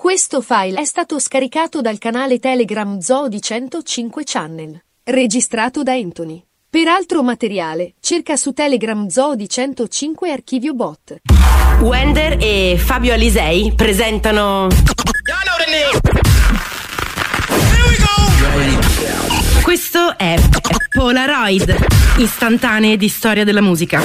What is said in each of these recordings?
Questo file è stato scaricato dal canale Telegram Zoo di 105 Channel, registrato da Anthony. Per altro materiale, cerca su Telegram Zoo di 105 Archivio Bot. Wender e Fabio Alisei presentano Questo è Polaroid, istantanee di storia della musica.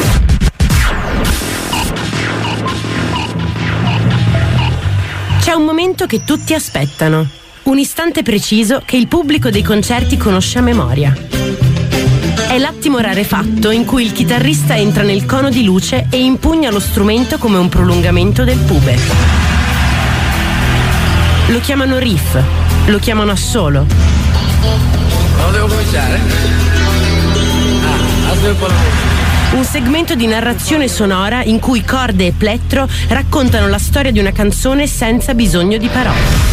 C'è un momento che tutti aspettano, un istante preciso che il pubblico dei concerti conosce a memoria. È l'attimo rarefatto in cui il chitarrista entra nel cono di luce e impugna lo strumento come un prolungamento del pube. Lo chiamano riff, lo chiamano assolo. Non devo cominciare? Alzo un po' la voce. Un segmento di narrazione sonora in cui corde e plettro raccontano la storia di una canzone senza bisogno di parole.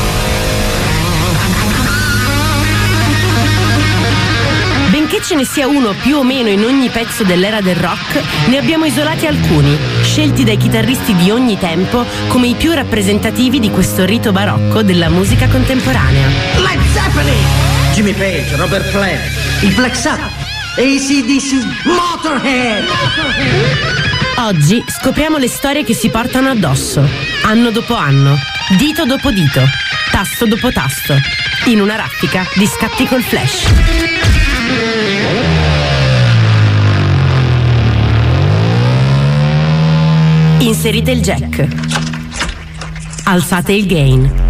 Benché ce ne sia uno più o meno in ogni pezzo dell'era del rock, ne abbiamo isolati alcuni, scelti dai chitarristi di ogni tempo come i più rappresentativi di questo rito barocco della musica contemporanea. Led Zeppelin, Jimmy Page, Robert Plant, il Black Sabbath, AC/DC, Motorhead. Oggi scopriamo le storie che si portano addosso, anno dopo anno, dito dopo dito, tasto dopo tasto, in una raffica di scatti col flash. Inserite il jack. Alzate il gain.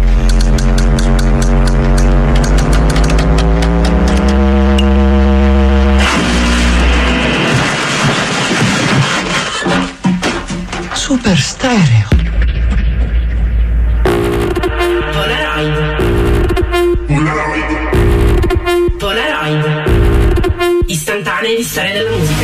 Super stereo. Polaroid. Istantanee di storia della musica.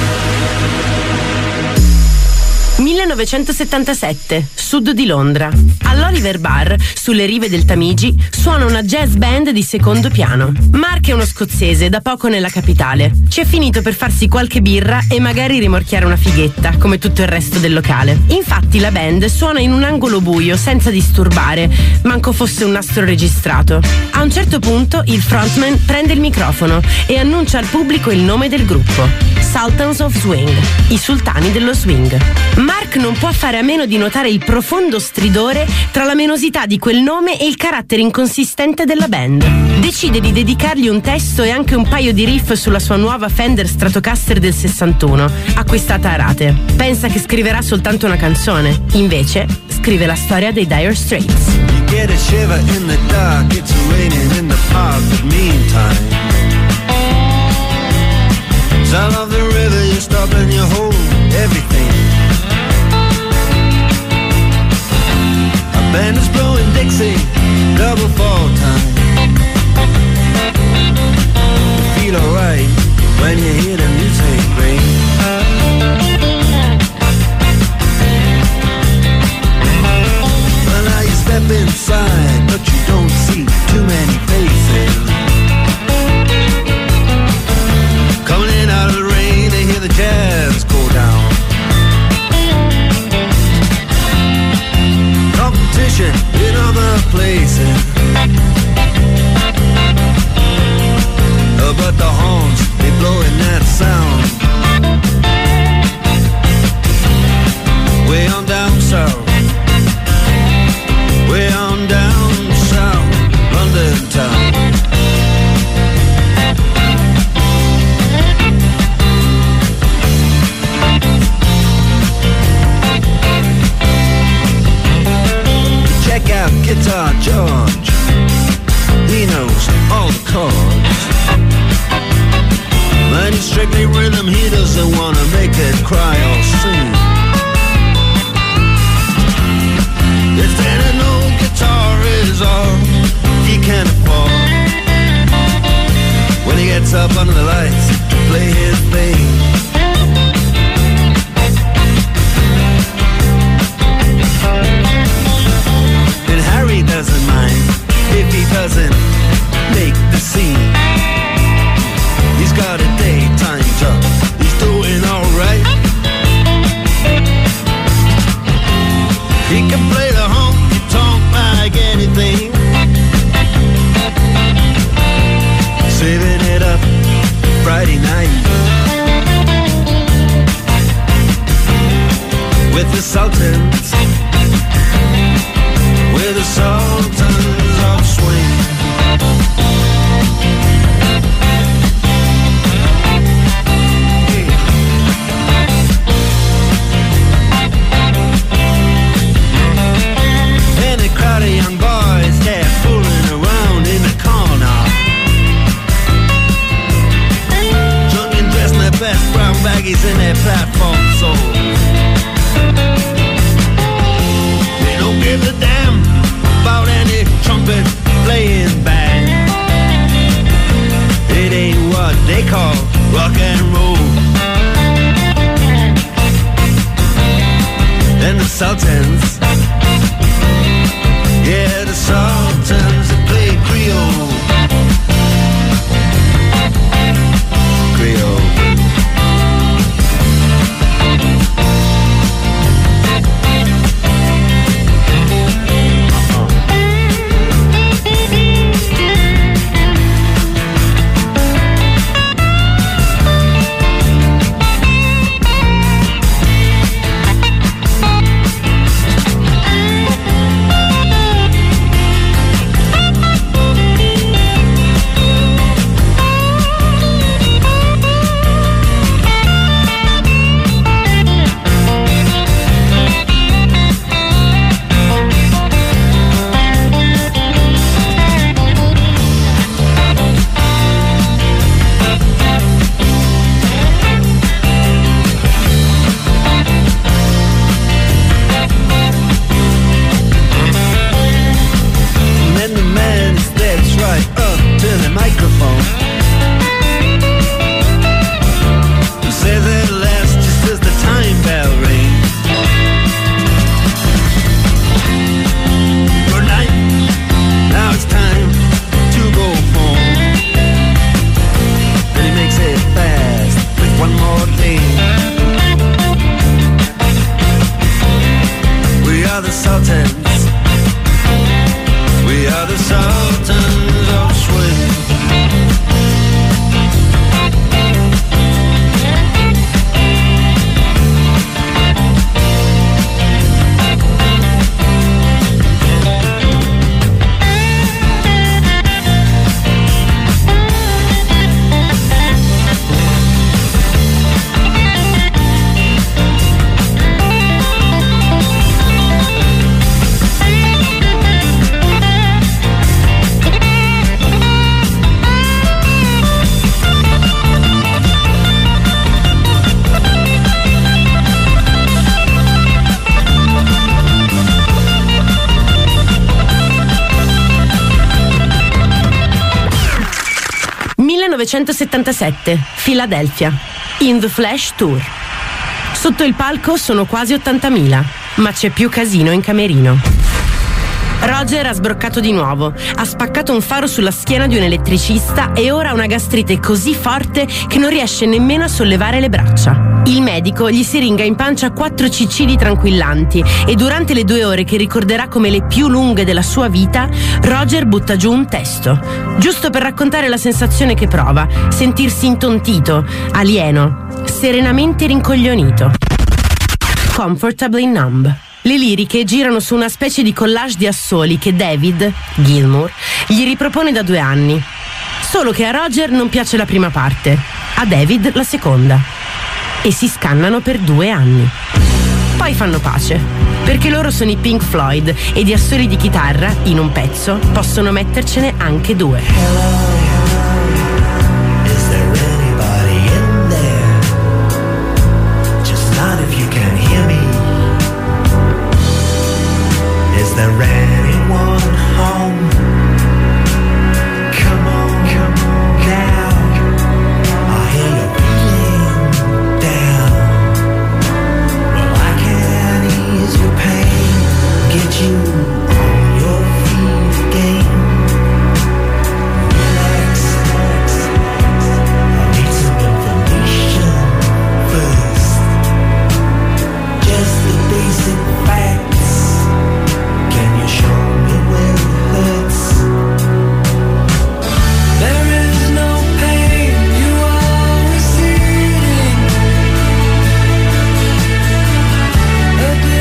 1977, sud di Londra. All'Oliver Bar, sulle rive del Tamigi, suona una jazz band di secondo piano. Mark è uno scozzese, da poco nella capitale. Ci è finito per farsi qualche birra e magari rimorchiare una fighetta, come tutto il resto del locale. Infatti la band suona in un angolo buio, senza disturbare, manco fosse un nastro registrato. A un certo punto il frontman prende il microfono e annuncia al pubblico il nome del gruppo: Sultans of Swing, i sultani dello swing. Mark non può fare a meno di notare il profondo stridore tra la menosità di quel nome e il carattere inconsistente della band. Decide di dedicargli un testo e anche un paio di riff sulla sua nuova Fender Stratocaster del 61, acquistata a rate. Pensa che scriverà soltanto una canzone, invece scrive la storia dei Dire Straits. You get a shiver in the dark, it's raining in the park, but meantime sound of the river, you stop and you hold everything. A band is blowing Dixie, double fall time. You feel alright when you hear the music ring. Well, now you step inside, but you don't see too many faces. Coming in out of the rain, they hear the jazz go down. Competition in other places, but the horns, they blowing that sound. Way on down south, way on down south, London town. Check out Guitar George, he knows all the chords. But he's strictly rhythm, he doesn't wanna make it cry or sing. If there no guitar is all he can afford, when he gets up under the lights to play his thing. And Harry doesn't mind if he doesn't make the scene. He's got a daytime job, he's doing alright. He can play the honky the Sultans. We're the Sultans of Swing. And a crowd of young boys, they're fooling around in the corner, drunk and dressed in their best brown baggies in their platform soles. They don't give a damn about any trumpet playing band. It ain't what they call rock and roll. And the Sultans, yeah, the Sultans that play Creole. Creole. Philadelphia, In the Flash Tour. Sotto il palco sono quasi 80.000, ma c'è più casino in camerino. Roger ha sbroccato di nuovo, ha spaccato un faro sulla schiena di un elettricista e ora ha una gastrite così forte che non riesce nemmeno a sollevare le braccia. Il medico gli siringa in pancia 4 cc di tranquillanti e durante le 2 ore che ricorderà come le più lunghe della sua vita, Roger butta giù un testo, giusto per raccontare la sensazione che prova, sentirsi intontito, alieno, serenamente rincoglionito. Comfortably Numb. Le liriche girano su una specie di collage di assoli che David Gilmour gli ripropone da 2 anni. Solo che a Roger non piace la prima parte, a David la seconda. E si scannano per 2 anni. Poi fanno pace, perché loro sono i Pink Floyd e di assoli di chitarra, in un pezzo, possono mettercene anche 2. Is there anybody in there? Just not if you can hear me. Is there anyone home? Come on now. I hear you feeling down. Well, I can ease your pain, get you on your feet again. Relax. I need some information first. Just the basic facts. Can you show me where it hurts? There is no pain, you are receding. A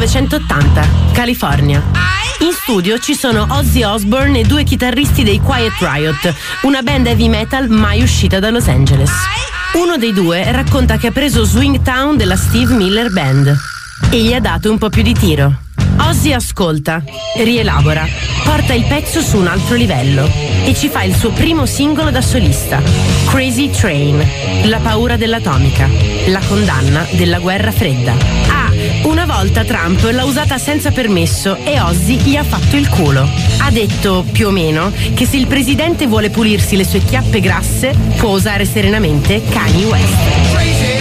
1980, California. In studio ci sono Ozzy Osbourne e 2 chitarristi dei Quiet Riot, una band heavy metal mai uscita da Los Angeles. Uno dei 2 racconta che ha preso Swing Town della Steve Miller Band e gli ha dato un po' più di tiro. Ozzy ascolta, rielabora, porta il pezzo su un altro livello e ci fa il suo primo singolo da solista, Crazy Train, la paura dell'atomica, la condanna della guerra fredda. Una volta Trump l'ha usata senza permesso e Ozzy gli ha fatto il culo. Ha detto, più o meno, che se il presidente vuole pulirsi le sue chiappe grasse, può usare serenamente Kanye West. Crazy,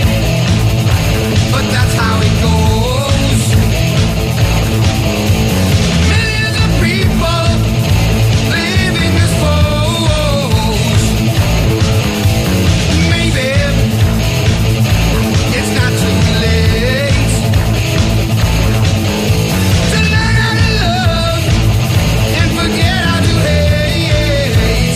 but that's how it goes. Millions of people living this pose. Maybe it's not too late to learn how to love and forget how to hate.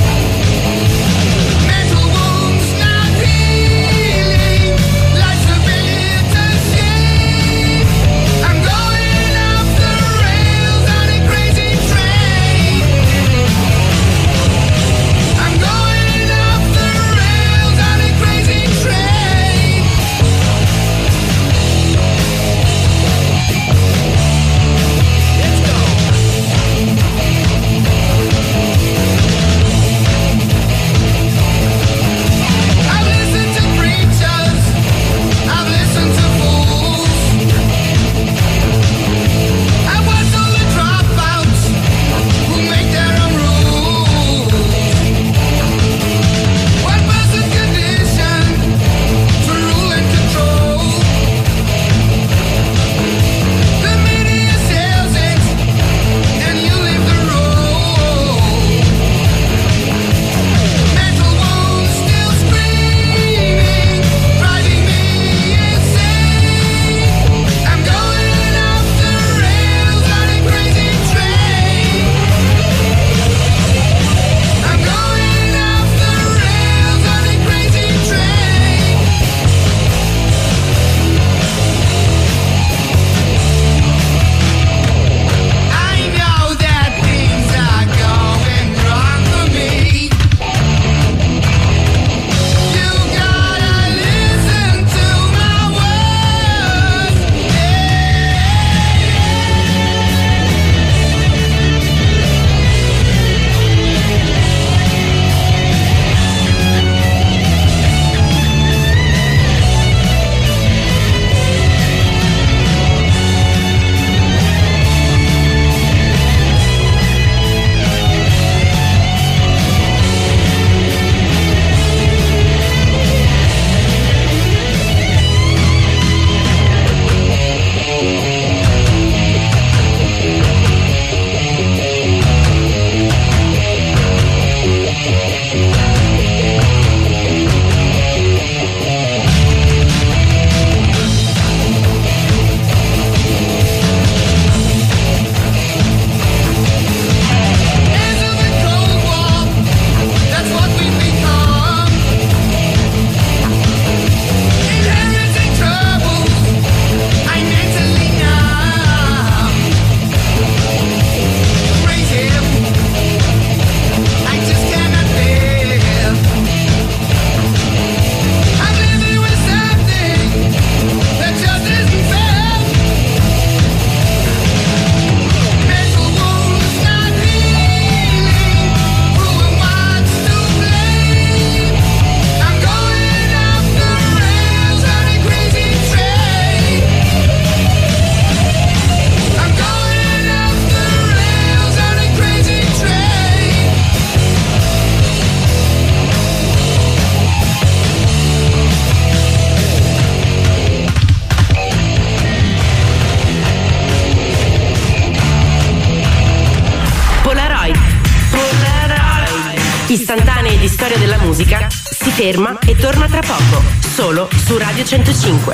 Mental wounds not healing, life's a bitter shame. I'm going off the rails on a crazy train. I'm going off the rails on a crazy train. Let's go. I've listened to preachers, I've listened to fools, I've watched all the dropouts who make their own rules. One person's conditioned to rule and control. The media sells it, and you live the role. Mental wounds still screaming, driving me insane. I'm going off the rails on a crazy train. I'm going off the rails on a crazy train. I know that things are going wrong for me. You gotta listen to my words. Ends of the Cold War, that's what we've become. Inheriting troubles, I'm mentally numb. Crazy, I just cannot live. I'm living with something that just isn't fair. Mental wounds not healing, who and what's to blame? I'm going off the rails on a crazy train. I'm going off the rails on a crazy train. Polaroid. Istantanee di storia della musica, si ferma e torna tra poco, solo su Radio 105.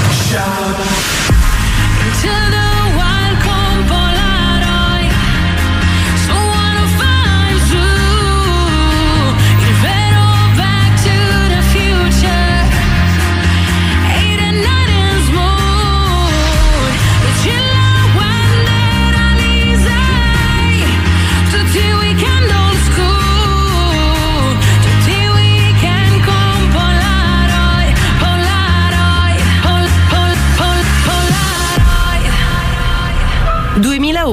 To the wild con Polaroid, so wanna find you. Il vero Back to the Future, 8 and 9 is mood.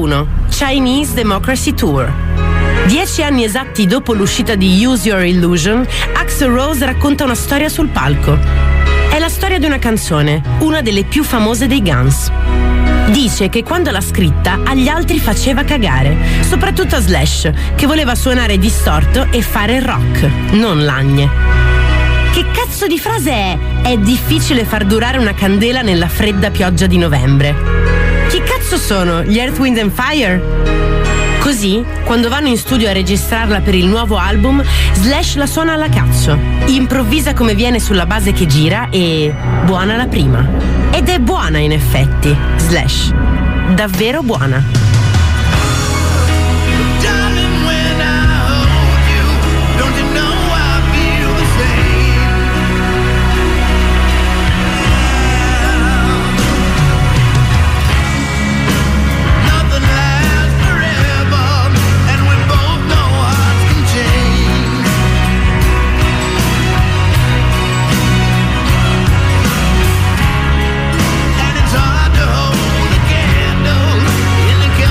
2001, Chinese Democracy Tour. 10 anni esatti dopo l'uscita di Use Your Illusion, Axl Rose racconta una storia sul palco. È la storia di una canzone, una delle più famose dei Guns. Dice che quando l'ha scritta agli altri faceva cagare, soprattutto a Slash, che voleva suonare distorto e fare rock, non lagne. Che cazzo di frase è? È difficile far durare una candela nella fredda pioggia di novembre. Chi cazzo sono? Gli Earth, Wind and Fire? Così, quando vanno in studio a registrarla per il nuovo album, Slash la suona alla cazzo, improvvisa come viene sulla base che gira e buona la prima. Ed è buona in effetti, Slash. Davvero buona. And it's hard to hold a candle in the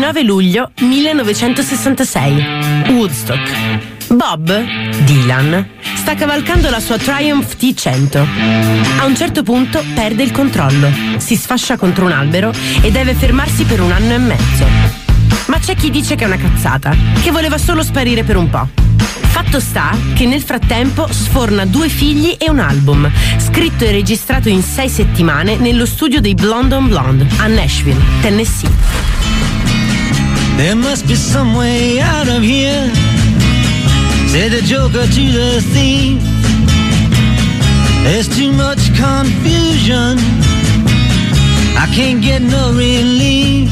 9 luglio 1966. Woodstock. Bob Dylan sta cavalcando la sua Triumph T100. A un certo punto perde il controllo, si sfascia contro un albero e deve fermarsi per 1 anno e mezzo. Ma c'è chi dice che è una cazzata, che voleva solo sparire per un po'. Fatto sta che nel frattempo sforna 2 figli e un album, scritto e registrato in 6 settimane nello studio dei Blonde on Blonde a Nashville, Tennessee. There must be some way out of here, said the joker to the thief. There's too much confusion, I can't get no relief.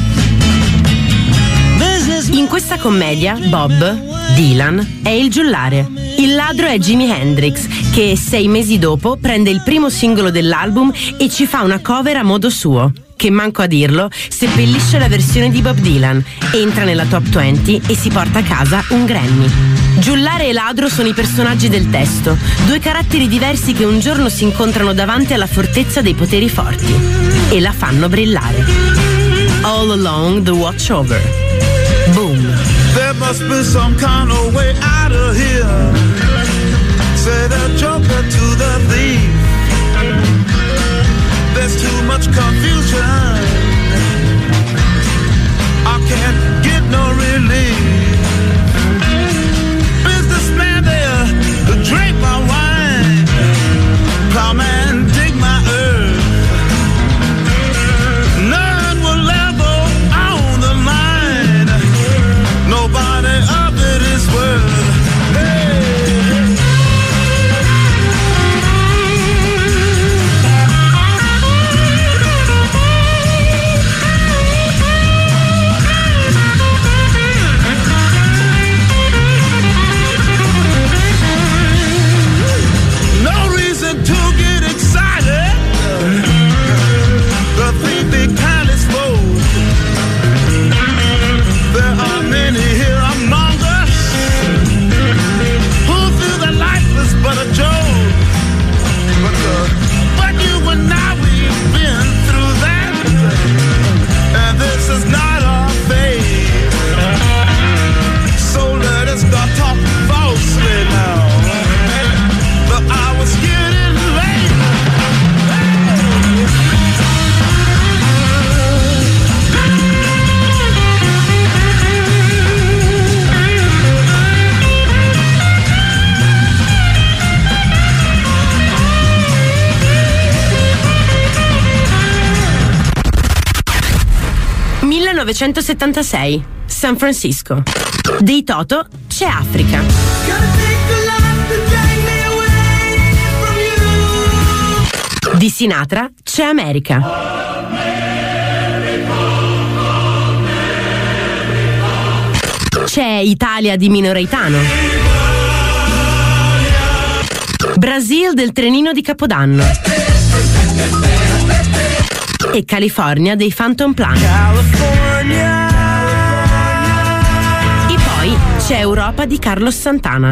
In questa commedia, Bob Dylan è il giullare. Il ladro è Jimi Hendrix, che 6 mesi dopo prende il primo singolo dell'album e ci fa una cover a modo suo, che manco a dirlo, seppellisce la versione di Bob Dylan, entra nella top 20 e si porta a casa un Grammy. Giullare e ladro sono i personaggi del testo, 2 caratteri diversi che un giorno si incontrano davanti alla fortezza dei poteri forti e la fanno brillare. All Along the Watchover. Boom. There must be some kind of way out of here, said the joker to the thief. There's too much confusion, I can't get no relief. Businessman there to drink my wine, plowman dig my earth. None will ever own the line, nobody of it is worth. San Francisco. Dei Toto c'è Africa. Di Sinatra c'è America. C'è Italia di Mino Reitano. Brasil del Trenino di Capodanno. E California dei Phantom Plan. E poi c'è Europa di Carlos Santana,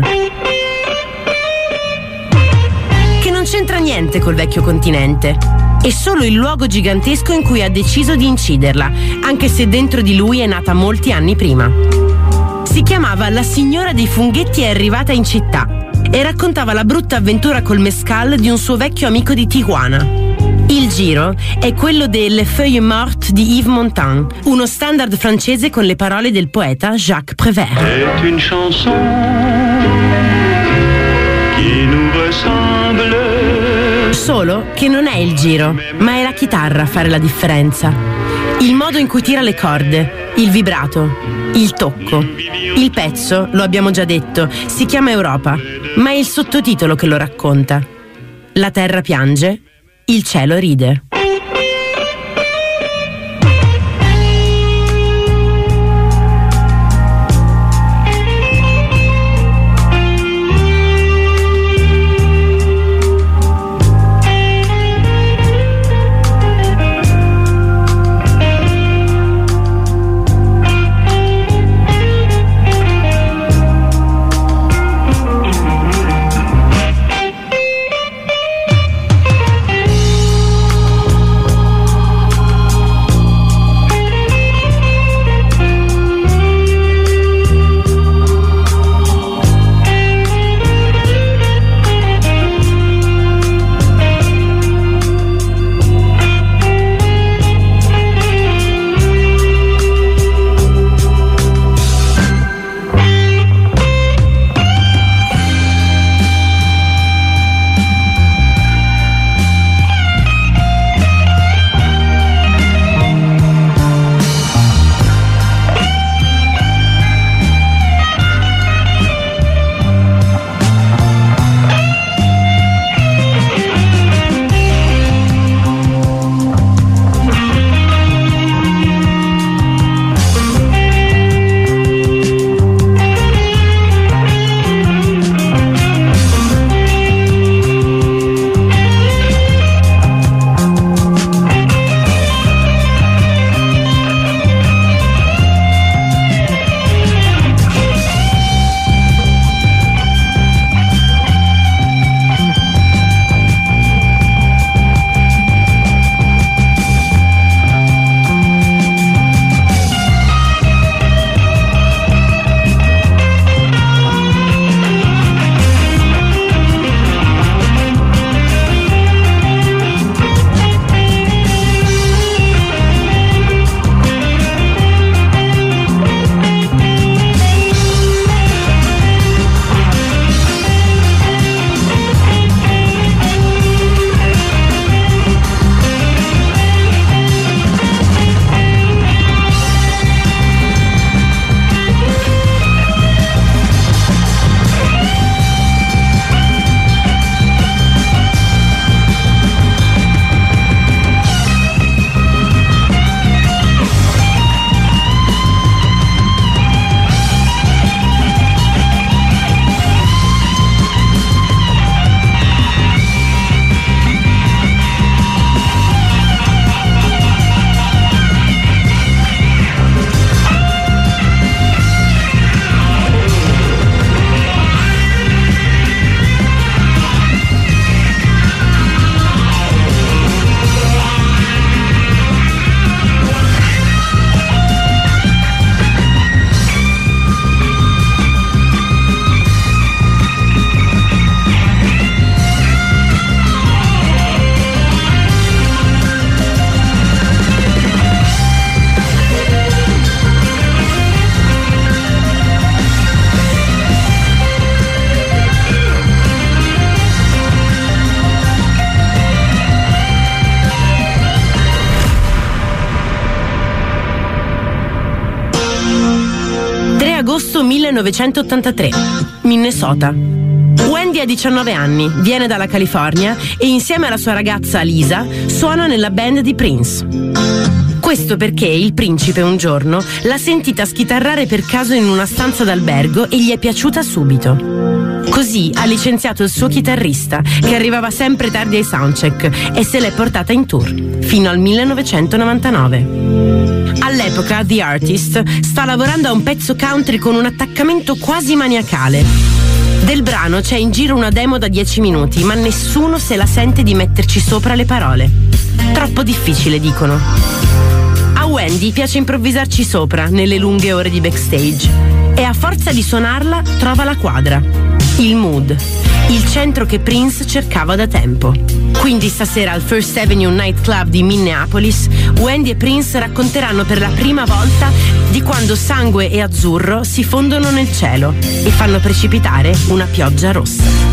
che non c'entra niente col vecchio continente. È solo il luogo gigantesco in cui ha deciso di inciderla, anche se dentro di lui è nata molti anni prima. Si chiamava La signora dei funghetti è arrivata in città e raccontava la brutta avventura col mezcal di un suo vecchio amico di Tijuana. Il giro è quello de Les Feuilles Mortes di Yves Montand, uno standard francese con le parole del poeta Jacques Prévert. C'est une chanson qui nous ressemble. Solo che non è il giro, ma è la chitarra a fare la differenza. Il modo in cui tira le corde, il vibrato, il tocco. Il pezzo, lo abbiamo già detto, si chiama Europa, ma è il sottotitolo che lo racconta. La terra piange, il cielo ride. agosto 1983, Minnesota. Wendy ha 19 anni, viene dalla California e insieme alla sua ragazza Lisa suona nella band di Prince. Questo perché il principe un giorno l'ha sentita schitarrare per caso in una stanza d'albergo e gli è piaciuta subito. Così ha licenziato il suo chitarrista, che arrivava sempre tardi ai soundcheck, e se l'è portata in tour, fino al 1999. All'epoca The Artist sta lavorando a un pezzo country con un attaccamento quasi maniacale. Del brano c'è in giro una demo da 10 minuti, ma nessuno se la sente di metterci sopra le parole. Troppo difficile, dicono. A Wendy piace improvvisarci sopra nelle lunghe ore di backstage e a forza di suonarla trova la quadra, il mood, il centro che Prince cercava da tempo. Quindi stasera al First Avenue Nightclub di Minneapolis, Wendy e Prince racconteranno per la prima volta di quando sangue e azzurro si fondono nel cielo e fanno precipitare una pioggia rossa.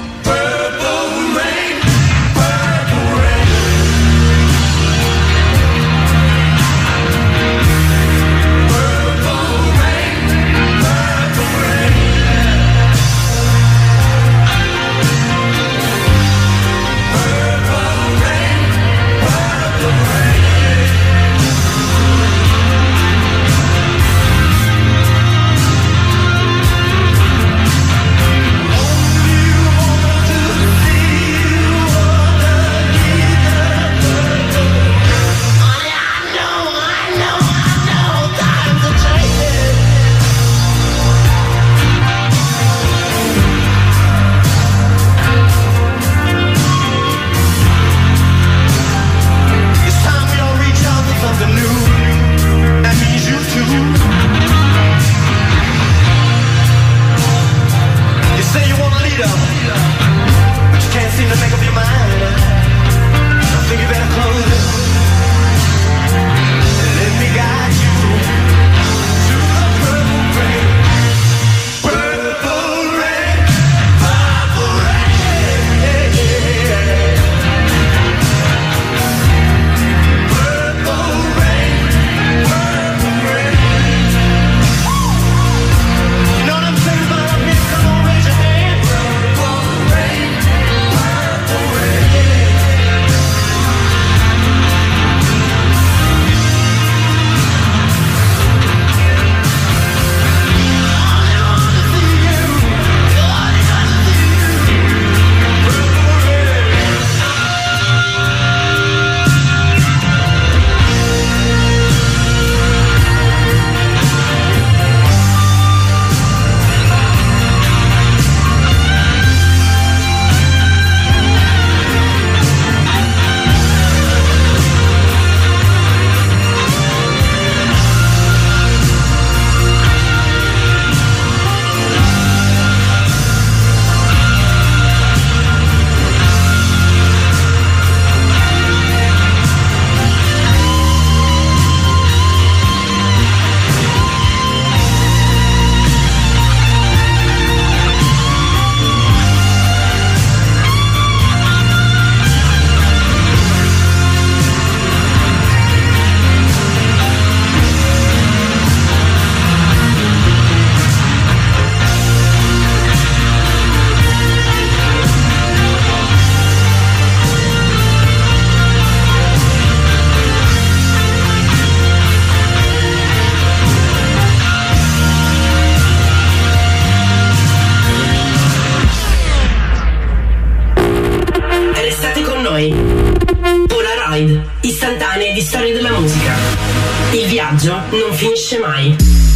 Polaroid, istantanee di storie della musica. Il viaggio non finisce mai.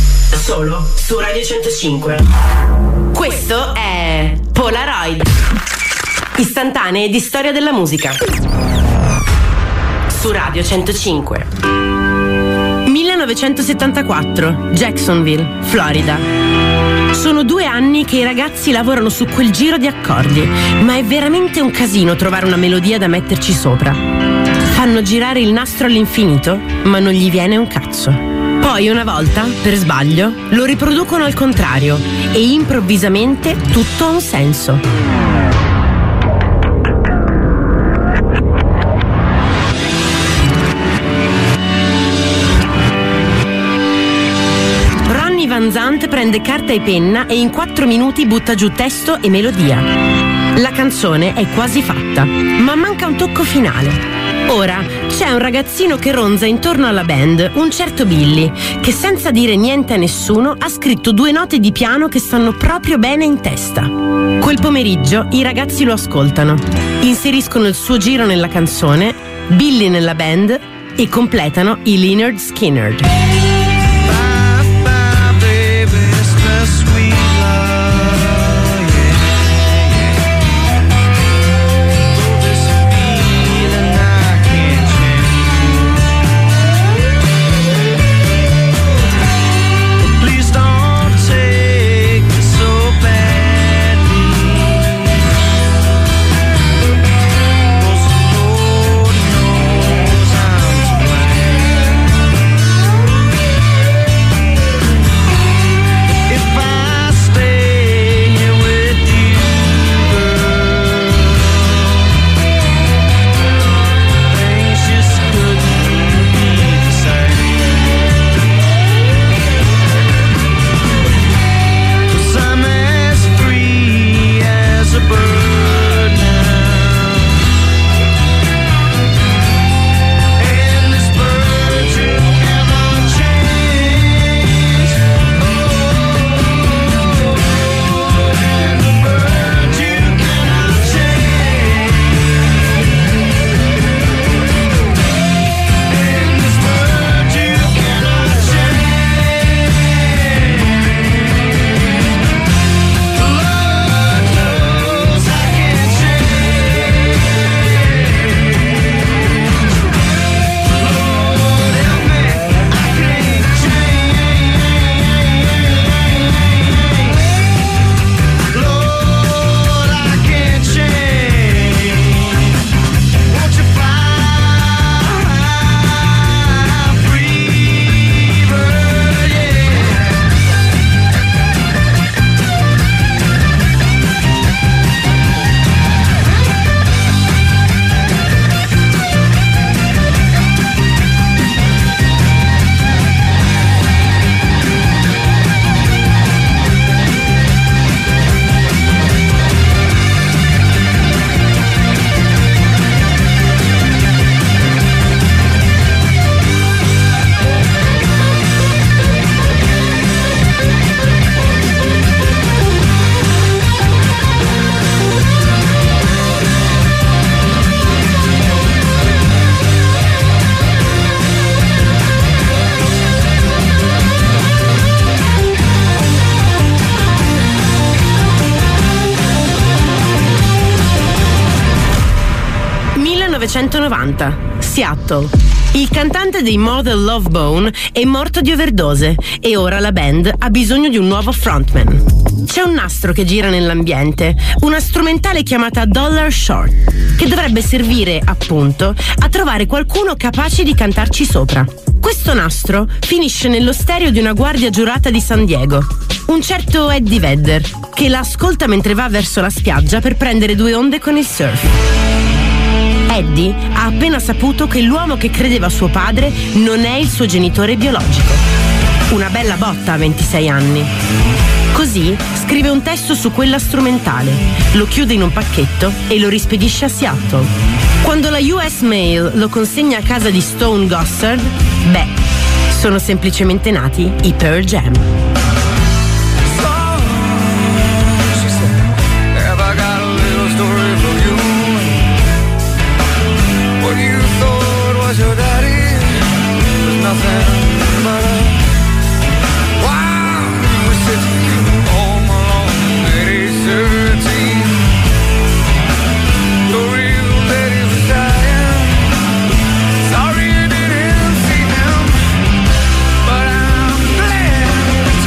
Solo su Radio 105. Questo è Polaroid, istantanee di storia della musica. Su Radio 105. 1974, Jacksonville, Florida. Sono 2 anni che i ragazzi lavorano su quel giro di accordi, ma è veramente un casino trovare una melodia da metterci sopra. Fanno girare il nastro all'infinito, ma non gli viene un cazzo. Poi una volta, per sbaglio, lo riproducono al contrario e improvvisamente tutto ha un senso. Van Zandt prende carta e penna e in 4 minuti butta giù testo e melodia. La canzone è quasi fatta, ma manca un tocco finale. Ora c'è un ragazzino che ronza intorno alla band, un certo Billy, che senza dire niente a nessuno ha scritto 2 note di piano che stanno proprio bene in testa. Quel pomeriggio i ragazzi lo ascoltano, inseriscono il suo giro nella canzone, Billy nella band e completano i Lynyrd Skynyrd. Seattle. Il cantante dei Mother Love Bone è morto di overdose e ora la band ha bisogno di un nuovo frontman. C'è un nastro che gira nell'ambiente, una strumentale chiamata Dollar Short, che dovrebbe servire, appunto, a trovare qualcuno capace di cantarci sopra. Questo nastro finisce nello stereo di una guardia giurata di San Diego, un certo Eddie Vedder, che la ascolta mentre va verso la spiaggia per prendere 2 onde con il surf. Eddie ha appena saputo che l'uomo che credeva suo padre non è il suo genitore biologico. Una bella botta a 26 anni. Così scrive un testo su quella strumentale, lo chiude in un pacchetto e lo rispedisce a Seattle. Quando la US Mail lo consegna a casa di Stone Gossard, sono semplicemente nati i Pearl Jam. Sorry you didn't see them, but I'm glad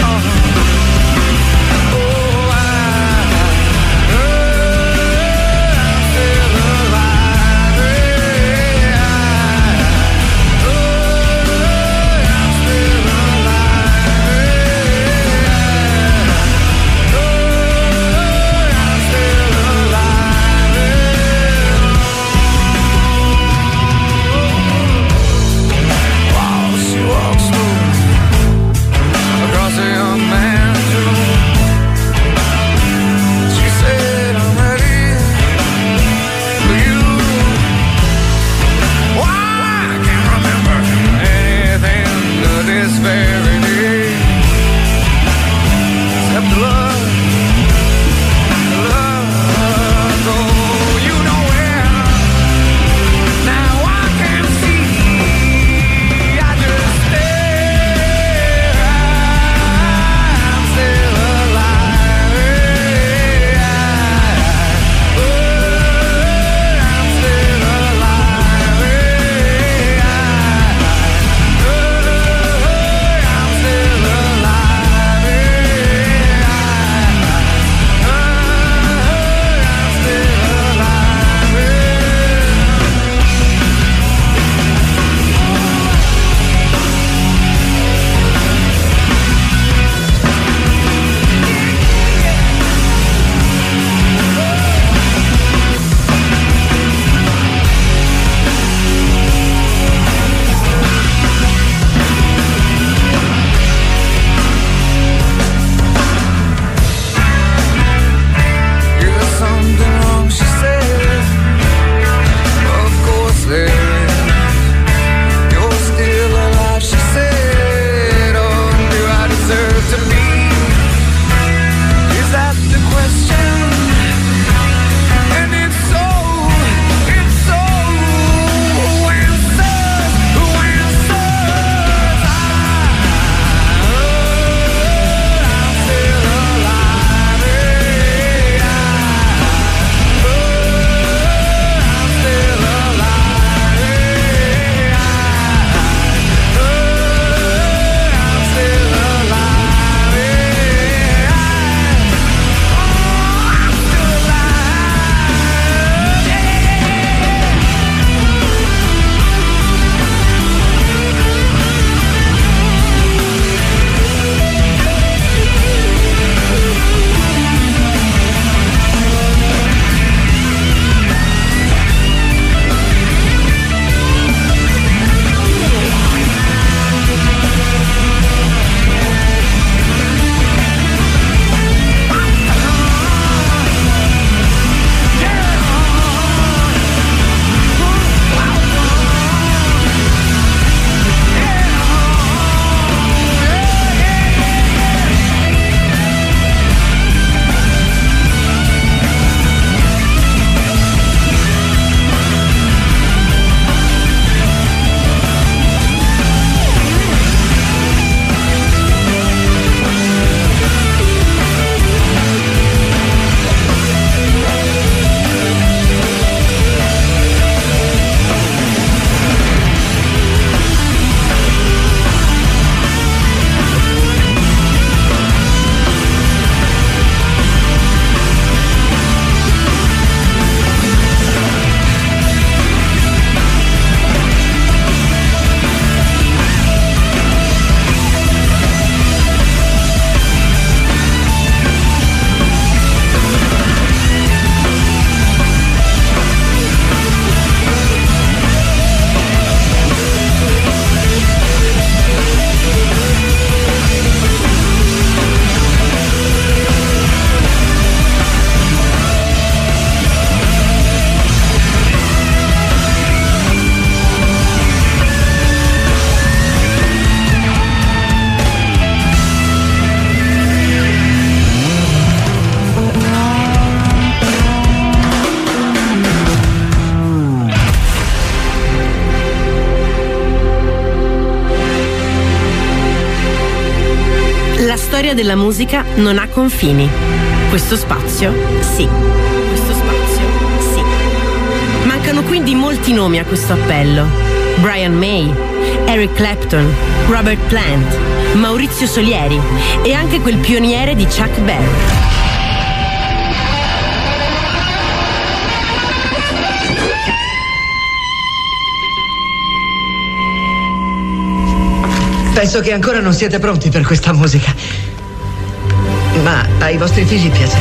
storia della musica non ha confini. Questo spazio, sì. Questo spazio, sì. Mancano quindi molti nomi a questo appello. Brian May, Eric Clapton, Robert Plant, Maurizio Solieri e anche quel pioniere di Chuck Berry. Penso che ancora non siete pronti per questa musica. Ma ai vostri figli piacerà.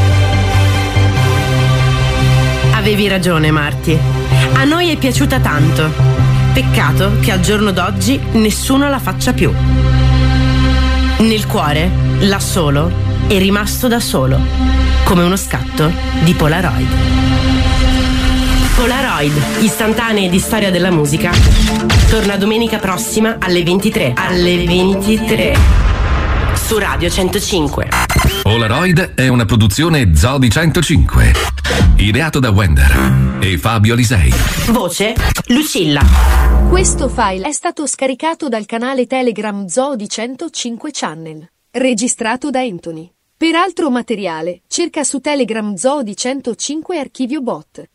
Avevi ragione, Marty. A noi è piaciuta tanto. Peccato che al giorno d'oggi nessuno la faccia più. Nel cuore, là solo, è rimasto da solo, come uno scatto di Polaroid. Polaroid, istantanee di storia della musica, torna domenica prossima alle 23. Alle 23. Su Radio 105. Polaroid è una produzione Zodi 105. Ideato da Wender e Fabio Lisei. Voce Lucilla. Questo file è stato scaricato dal canale Telegram Zodi 105 Channel. Registrato da Anthony. Per altro materiale, cerca su Telegram Zodi 105 Archivio Bot.